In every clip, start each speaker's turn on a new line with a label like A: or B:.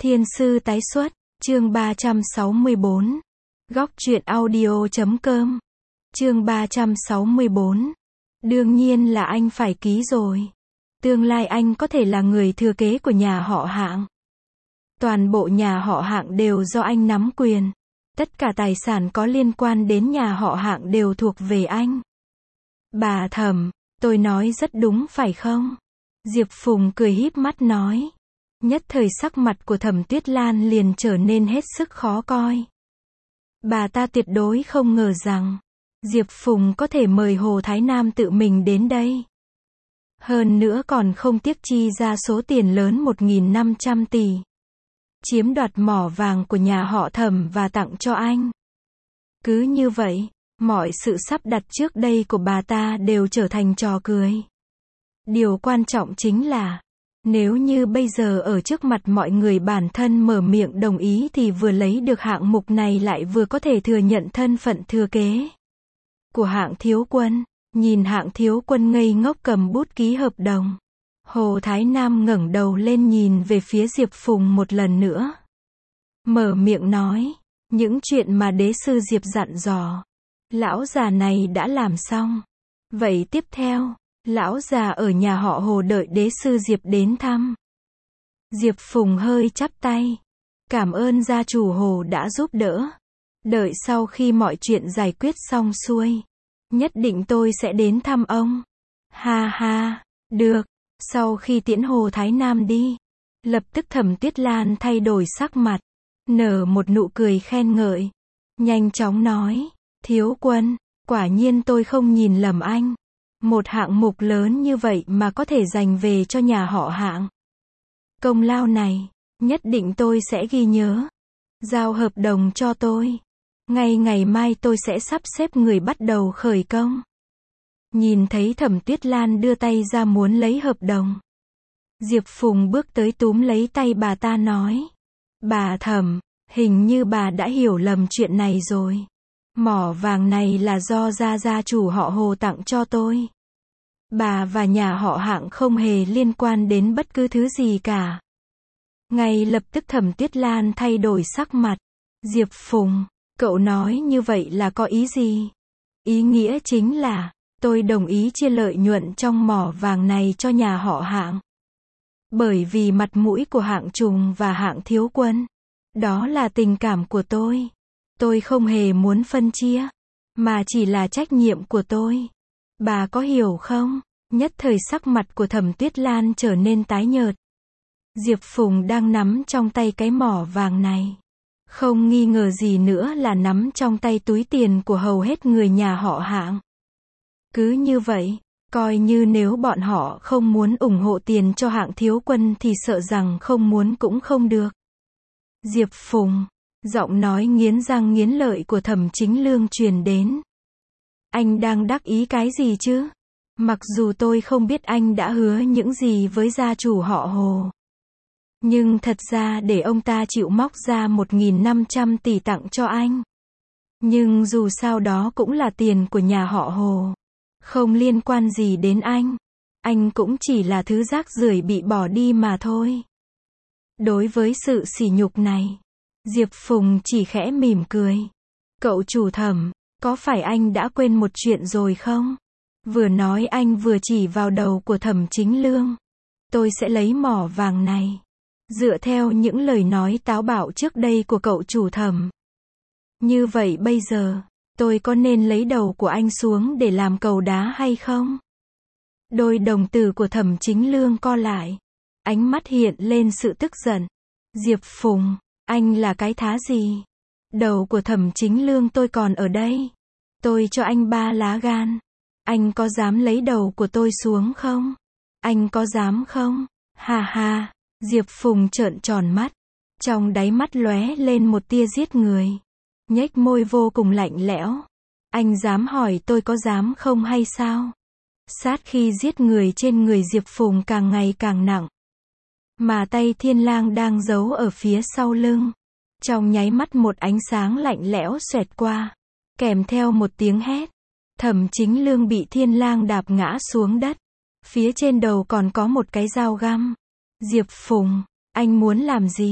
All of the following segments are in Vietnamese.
A: Thiên sư tái xuất, chương 364. Góc truyện audio.com. Chương 364. Đương nhiên là anh phải ký rồi. Tương lai anh có thể là người thừa kế của nhà họ Hạng. Toàn bộ nhà họ Hạng đều do anh nắm quyền. Tất cả tài sản có liên quan đến nhà họ Hạng đều thuộc về anh. Bà Thẩm, tôi nói rất đúng phải không? Diệp Phùng cười híp mắt nói. Nhất thời sắc mặt của Thẩm Tuyết Lan liền trở nên hết sức khó coi. Bà ta tuyệt đối không ngờ rằng Diệp Phùng có thể mời Hồ Thái Nam tự mình đến đây. Hơn nữa còn không tiếc chi ra số tiền lớn 1.500 tỷ. Chiếm đoạt mỏ vàng của nhà họ Thẩm và tặng cho anh. Cứ như vậy, mọi sự sắp đặt trước đây của bà ta đều trở thành trò cười. Điều quan trọng chính là, nếu như bây giờ ở trước mặt mọi người bản thân mở miệng đồng ý thì vừa lấy được hạng mục này lại vừa có thể thừa nhận thân phận thừa kế của Hạng Thiếu Quân. Nhìn Hạng Thiếu Quân ngây ngốc cầm bút ký hợp đồng. Hồ Thái Nam ngẩng đầu lên nhìn về phía Diệp Phùng một lần nữa. Mở miệng nói, những chuyện mà đế sư Diệp dặn dò, lão già này đã làm xong. Vậy tiếp theo, lão già ở nhà họ Hồ đợi đế sư Diệp đến thăm. Diệp Phùng hơi chắp tay. Cảm ơn gia chủ Hồ đã giúp đỡ. Đợi sau khi mọi chuyện giải quyết xong xuôi, nhất định tôi sẽ đến thăm ông. Ha ha, được. Sau khi tiễn Hồ Thái Nam đi, lập tức Thẩm Tuyết Lan thay đổi sắc mặt, nở một nụ cười khen ngợi. Nhanh chóng nói, Thiếu Quân, quả nhiên tôi không nhìn lầm anh. Một hạng mục lớn như vậy mà có thể dành về cho nhà họ Hạng. Công lao này, nhất định tôi sẽ ghi nhớ. Giao hợp đồng cho tôi. Ngay ngày mai tôi sẽ sắp xếp người bắt đầu khởi công. Nhìn thấy Thẩm Tuyết Lan đưa tay ra muốn lấy hợp đồng. Diệp Phùng bước tới túm lấy tay bà ta nói. Bà Thẩm, hình như bà đã hiểu lầm chuyện này rồi. Mỏ vàng này là do gia chủ họ Hồ tặng cho tôi. Bà và nhà họ Hạng không hề liên quan đến bất cứ thứ gì cả. Ngay lập tức Thẩm Tuyết Lan thay đổi sắc mặt. Diệp Phùng, cậu nói như vậy là có ý gì? Ý nghĩa chính là, tôi đồng ý chia lợi nhuận trong mỏ vàng này cho nhà họ Hạng. Bởi vì mặt mũi của Hạng Trùng và Hạng Thiếu Quân. Đó là tình cảm của tôi. Tôi không hề muốn phân chia, mà chỉ là trách nhiệm của tôi. Bà có hiểu không? Nhất thời sắc mặt của Thẩm Tuyết Lan trở nên tái nhợt. Diệp Phùng đang nắm trong tay cái mỏ vàng này. Không nghi ngờ gì nữa là nắm trong tay túi tiền của hầu hết người nhà họ Hạng. Cứ như vậy, coi như nếu bọn họ không muốn ủng hộ tiền cho Hạng Thiếu Quân thì sợ rằng không muốn cũng không được. Diệp Phùng, giọng nói nghiến răng nghiến lợi của Thẩm Chính Lương truyền đến. Anh đang đắc ý cái gì chứ? Mặc dù tôi không biết anh đã hứa những gì với gia chủ họ Hồ. Nhưng thật ra để ông ta chịu móc ra 1.500 tỷ tặng cho anh. Nhưng dù sao đó cũng là tiền của nhà họ Hồ. Không liên quan gì đến anh. Anh cũng chỉ là thứ rác rưởi bị bỏ đi mà thôi. Đối với sự sỉ nhục này, Diệp Phùng chỉ khẽ mỉm cười. Cậu chủ Thẩm, có phải anh đã quên một chuyện rồi không? Vừa nói anh vừa chỉ vào đầu của Thẩm Chính Lương. Tôi sẽ lấy mỏ vàng này. Dựa theo những lời nói táo bạo trước đây của cậu chủ Thẩm. Như vậy bây giờ, tôi có nên lấy đầu của anh xuống để làm cầu đá hay không? Đôi đồng tử của Thẩm Chính Lương co lại. Ánh mắt hiện lên sự tức giận. Diệp Phùng, anh là cái thá gì? Đầu của Thẩm Chính Lương tôi còn ở đây. Tôi cho anh 3 lá gan. Anh có dám lấy đầu của tôi xuống không? Anh có dám không? Ha ha. Diệp Phùng trợn tròn mắt. Trong đáy mắt lóe lên một tia giết người. Nhếch môi vô cùng lạnh lẽo. Anh dám hỏi tôi có dám không hay sao? Sát khi giết người trên người Diệp Phùng càng ngày càng nặng. Mà tay Thiên Lang đang giấu ở phía sau lưng. Trong nháy mắt một ánh sáng lạnh lẽo xoẹt qua. Kèm theo một tiếng hét. Thẩm Chính Lương bị Thiên Lang đạp ngã xuống đất. Phía trên đầu còn có một cái dao găm. Diệp Phùng, anh muốn làm gì?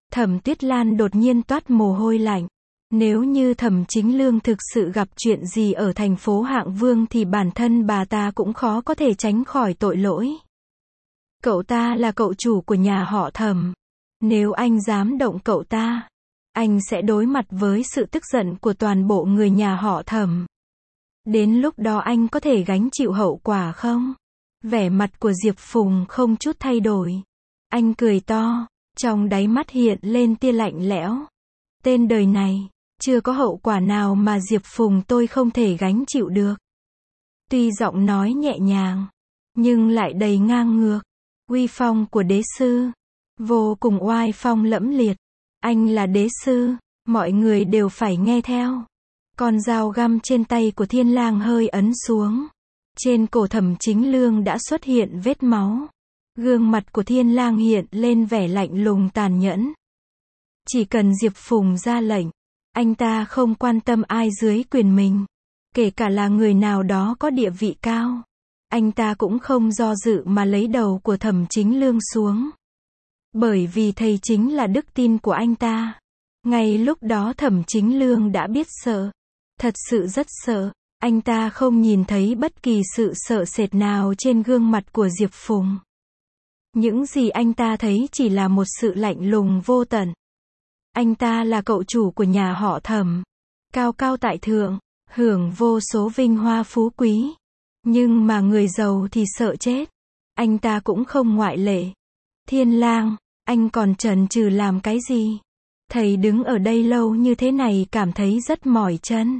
A: Thẩm Tuyết Lan đột nhiên toát mồ hôi lạnh. Nếu như Thẩm Chính Lương thực sự gặp chuyện gì ở thành phố Hạng Vương thì bản thân bà ta cũng khó có thể tránh khỏi tội lỗi. Cậu ta là cậu chủ của nhà họ Thẩm. Nếu anh dám động cậu ta, anh sẽ đối mặt với sự tức giận của toàn bộ người nhà họ Thẩm. Đến lúc đó anh có thể gánh chịu hậu quả không? Vẻ mặt của Diệp Phùng không chút thay đổi. Anh cười to, trong đáy mắt hiện lên tia lạnh lẽo. Tên đời này, chưa có hậu quả nào mà Diệp Phùng tôi không thể gánh chịu được. Tuy giọng nói nhẹ nhàng, nhưng lại đầy ngang ngược. Uy phong của đế sư, vô cùng oai phong lẫm liệt. Anh là đế sư, mọi người đều phải nghe theo. Con dao găm trên tay của Thiên Lang hơi ấn xuống. Trên cổ Thẩm Chính Lương đã xuất hiện vết máu. Gương mặt của Thiên Lang hiện lên vẻ lạnh lùng tàn nhẫn. Chỉ cần Diệp Phùng ra lệnh, anh ta không quan tâm ai dưới quyền mình. Kể cả là người nào đó có địa vị cao. Anh ta cũng không do dự mà lấy đầu của Thẩm Chính Lương xuống. Bởi vì thầy chính là đức tin của anh ta. Ngay lúc đó Thẩm Chính Lương đã biết sợ. Thật sự rất sợ. Anh ta không nhìn thấy bất kỳ sự sợ sệt nào trên gương mặt của Diệp Phùng. Những gì anh ta thấy chỉ là một sự lạnh lùng vô tận. Anh ta là cậu chủ của nhà họ Thẩm. Cao cao tại thượng, hưởng vô số vinh hoa phú quý. Nhưng mà người giàu thì sợ chết. Anh ta cũng không ngoại lệ. Thiên Lang, anh còn chần chừ làm cái gì? Thầy đứng ở đây lâu như thế này cảm thấy rất mỏi chân.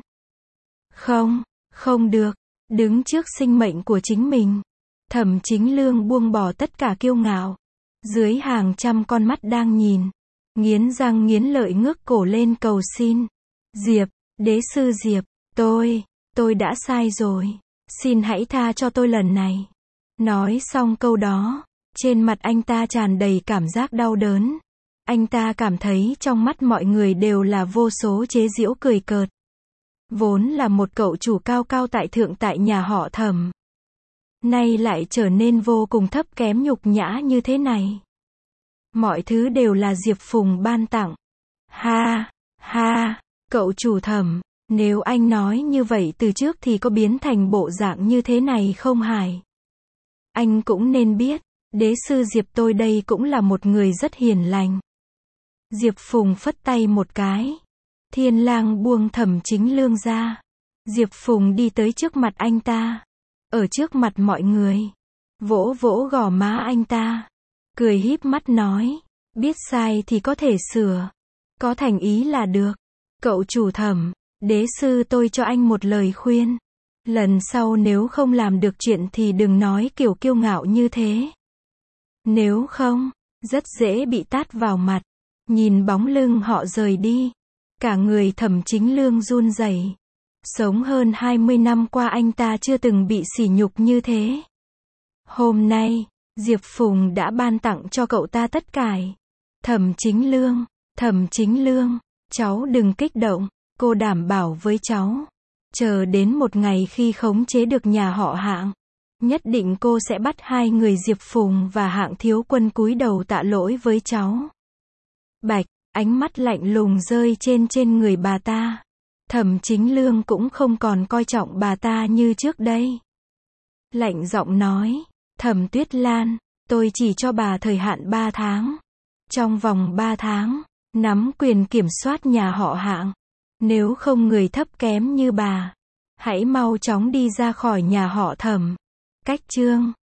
A: Không được. Đứng trước sinh mệnh của chính mình. Thẩm Chính Lương buông bỏ tất cả kiêu ngạo. Dưới hàng trăm con mắt đang nhìn. Nghiến răng nghiến lợi ngước cổ lên cầu xin. Diệp, đế sư Diệp, tôi đã sai rồi. Xin hãy tha cho tôi lần này. Nói xong câu đó, trên mặt anh ta tràn đầy cảm giác đau đớn. Anh ta cảm thấy trong mắt mọi người đều là vô số chế giễu cười cợt. Vốn là một cậu chủ cao cao tại thượng tại nhà họ Thẩm. Nay lại trở nên vô cùng thấp kém nhục nhã như thế này. Mọi thứ đều là Diệp Phùng ban tặng. Ha, cậu chủ Thẩm, nếu anh nói như vậy từ trước thì có biến thành bộ dạng như thế này không hài? Anh cũng nên biết, đế sư Diệp tôi đây cũng là một người rất hiền lành. Diệp Phùng phất tay một cái. Thiên Lang buông Thẩm Chính Lương ra. Diệp Phùng đi tới trước mặt anh ta. Ở trước mặt mọi người. Vỗ vỗ gò má anh ta. Cười híp mắt nói. Biết sai thì có thể sửa. Có thành ý là được. Cậu chủ Thẩm, đế sư tôi cho anh một lời khuyên. Lần sau nếu không làm được chuyện thì đừng nói kiểu kiêu ngạo như thế. Nếu không, rất dễ bị tát vào mặt. Nhìn bóng lưng họ rời đi. Cả người Thẩm Chính Lương run rẩy. Sống hơn 20 năm qua anh ta chưa từng bị sỉ nhục như thế. Hôm nay, Diệp Phùng đã ban tặng cho cậu ta tất cả. Thẩm Chính Lương, cháu đừng kích động, cô đảm bảo với cháu. Chờ đến một ngày khi khống chế được nhà họ Hạng, nhất định cô sẽ bắt hai người Diệp Phùng và Hạng thiếu quân cúi đầu tạ lỗi với cháu. Bạch, ánh mắt lạnh lùng rơi trên người bà ta. Thẩm Chính Lương cũng không còn coi trọng bà ta như trước đây. Lạnh giọng nói, Thẩm Tuyết Lan, tôi chỉ cho bà thời hạn 3 tháng. Trong vòng 3 tháng, nắm quyền kiểm soát nhà họ Hạng. Nếu không người thấp kém như bà, hãy mau chóng đi ra khỏi nhà họ Thẩm. Cách chương